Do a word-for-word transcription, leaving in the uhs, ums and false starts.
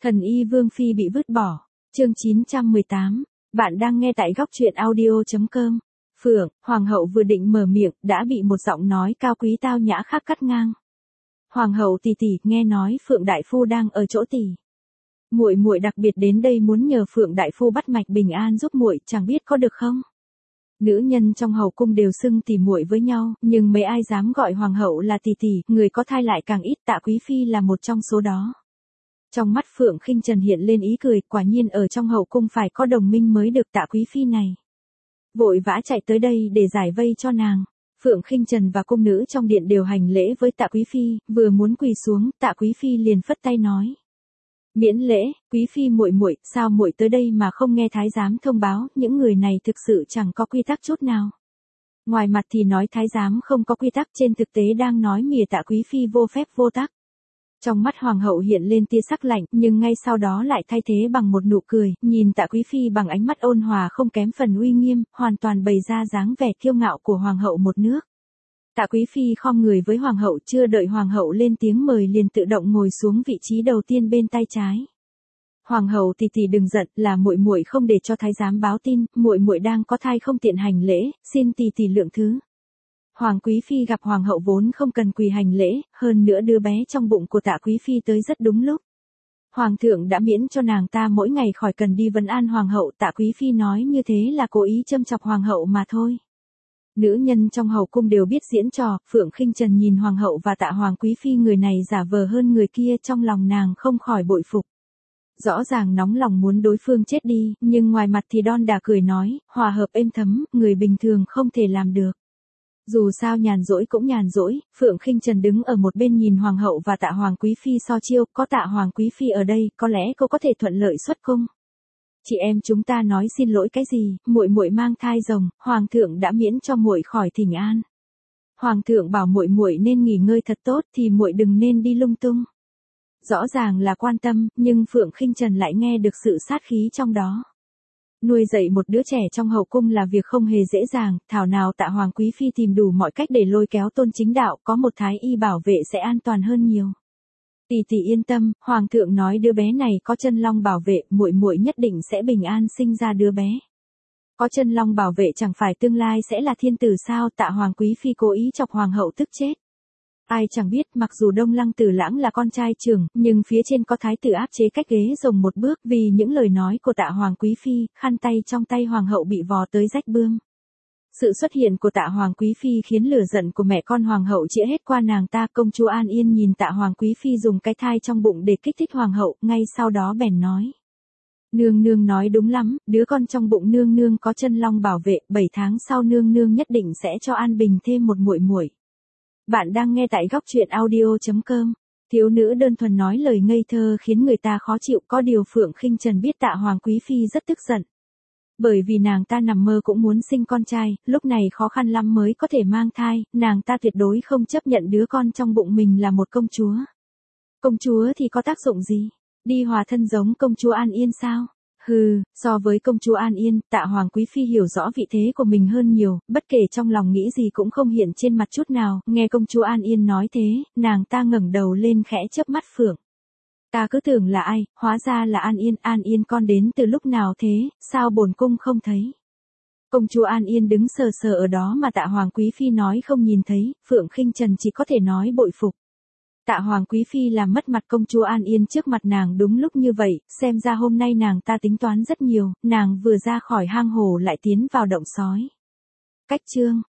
Thần y Vương Phi bị vứt bỏ. Chương chín trăm mười tám. Bạn đang nghe tại góc truyện audio chấm com. Phượng, hoàng hậu vừa định mở miệng, đã bị một giọng nói cao quý tao nhã khác cắt ngang. Hoàng hậu tỷ tỷ, nghe nói Phượng đại phu đang ở chỗ tỷ. Muội muội đặc biệt đến đây muốn nhờ Phượng đại phu bắt mạch bình an giúp muội, chẳng biết có được không? Nữ nhân trong hậu cung đều xưng tỷ muội với nhau, nhưng mấy ai dám gọi hoàng hậu là tỷ tỷ, người có thai lại càng ít, Tạ Quý phi là một trong số đó. Trong mắt Phượng Khinh Trần hiện lên ý cười, quả nhiên ở trong hậu cung phải có đồng minh mới được. Tạ Quý phi này vội vã chạy tới đây để giải vây cho nàng. Phượng Khinh Trần và cung nữ trong điện đều hành lễ với Tạ Quý phi, vừa muốn quỳ xuống, Tạ Quý phi liền phất tay nói: "Miễn lễ, Quý phi muội muội, sao muội tới đây mà không nghe thái giám thông báo, những người này thực sự chẳng có quy tắc chút nào." Ngoài mặt thì nói thái giám không có quy tắc, trên thực tế đang nói mỉa Tạ Quý phi vô phép vô tắc. Trong mắt hoàng hậu hiện lên tia sắc lạnh, nhưng ngay sau đó lại thay thế bằng một nụ cười, nhìn Tạ Quý phi bằng ánh mắt ôn hòa không kém phần uy nghiêm, hoàn toàn bày ra dáng vẻ kiêu ngạo của hoàng hậu một nước. Tạ Quý phi khom người với hoàng hậu, chưa đợi hoàng hậu lên tiếng mời liền tự động ngồi xuống vị trí đầu tiên bên tay trái. "Hoàng hậu tỷ tỷ đừng giận, là muội muội không để cho thái giám báo tin, muội muội đang có thai không tiện hành lễ, xin tỷ tỷ lượng thứ." Hoàng Quý phi gặp hoàng hậu vốn không cần quỳ hành lễ, hơn nữa đứa bé trong bụng của Tạ Quý phi tới rất đúng lúc. Hoàng thượng đã miễn cho nàng ta mỗi ngày khỏi cần đi vấn an hoàng hậu, Tạ Quý phi nói như thế là cố ý châm chọc hoàng hậu mà thôi. Nữ nhân trong hậu cung đều biết diễn trò, Phượng Khinh Trần nhìn hoàng hậu và Tạ Hoàng Quý phi người này giả vờ hơn người kia, trong lòng nàng không khỏi bội phục. Rõ ràng nóng lòng muốn đối phương chết đi, nhưng ngoài mặt thì đon đả cười nói, hòa hợp êm thấm, người bình thường không thể làm được. Dù sao nhàn rỗi cũng nhàn rỗi, Phượng Khinh Trần đứng ở một bên nhìn hoàng hậu và Tạ Hoàng Quý phi so chiêu, có Tạ Hoàng Quý phi ở đây, có lẽ cô có thể thuận lợi xuất cung. "Chị em chúng ta nói xin lỗi cái gì, muội muội mang thai rồng, hoàng thượng đã miễn cho muội khỏi thỉnh an. Hoàng thượng bảo muội muội nên nghỉ ngơi thật tốt thì muội đừng nên đi lung tung." Rõ ràng là quan tâm, nhưng Phượng Khinh Trần lại nghe được sự sát khí trong đó. Nuôi dạy một đứa trẻ trong hậu cung là việc không hề dễ dàng, thảo nào Tạ Hoàng Quý phi tìm đủ mọi cách để lôi kéo Tôn Chính Đạo, có một thái y bảo vệ sẽ an toàn hơn nhiều. "Tỷ tỷ yên tâm, hoàng thượng nói đứa bé này có chân long bảo vệ, muội muội nhất định sẽ bình an sinh ra đứa bé." Có chân long bảo vệ chẳng phải tương lai sẽ là thiên tử sao? Tạ Hoàng Quý phi cố ý chọc hoàng hậu tức chết. Ai chẳng biết, mặc dù Đông Lăng Tử Lãng là con trai trưởng, nhưng phía trên có thái tử áp chế cách ghế rồng một bước, vì những lời nói của Tạ Hoàng Quý phi, khăn tay trong tay hoàng hậu bị vò tới rách bươm. Sự xuất hiện của Tạ Hoàng Quý phi khiến lửa giận của mẹ con hoàng hậu chĩa hết qua nàng ta. Công chúa An Yên nhìn Tạ Hoàng Quý phi dùng cái thai trong bụng để kích thích hoàng hậu, ngay sau đó bèn nói: "Nương nương nói đúng lắm, đứa con trong bụng nương nương có chân long bảo vệ, bảy tháng sau nương nương nhất định sẽ cho An Bình thêm một muội muội." Bạn đang nghe tại góc truyện audio chấm com. Thiếu nữ đơn thuần nói lời ngây thơ khiến người ta khó chịu, có điều Phượng Khinh Trần biết Tạ Hoàng Quý phi rất tức giận. Bởi vì nàng ta nằm mơ cũng muốn sinh con trai, lúc này khó khăn lắm mới có thể mang thai, nàng ta tuyệt đối không chấp nhận đứa con trong bụng mình là một công chúa. Công chúa thì có tác dụng gì? Đi hòa thân giống công chúa An Yên sao? Hừ, so với công chúa An Yên, Tạ Hoàng Quý phi hiểu rõ vị thế của mình hơn nhiều, bất kể trong lòng nghĩ gì cũng không hiện trên mặt chút nào. Nghe công chúa An Yên nói thế, nàng ta ngẩng đầu lên khẽ chớp mắt Phượng. "Ta cứ tưởng là ai, hóa ra là An Yên, An Yên con đến từ lúc nào thế, sao bổn cung không thấy?" Công chúa An Yên đứng sờ sờ ở đó mà Tạ Hoàng Quý phi nói không nhìn thấy, Phượng Khinh Trần chỉ có thể nói bội phục. Tạ Hoàng Quý phi làm mất mặt công chúa An Yên trước mặt nàng đúng lúc như vậy, xem ra hôm nay nàng ta tính toán rất nhiều, nàng vừa ra khỏi hang hổ lại tiến vào động sói. Cách chương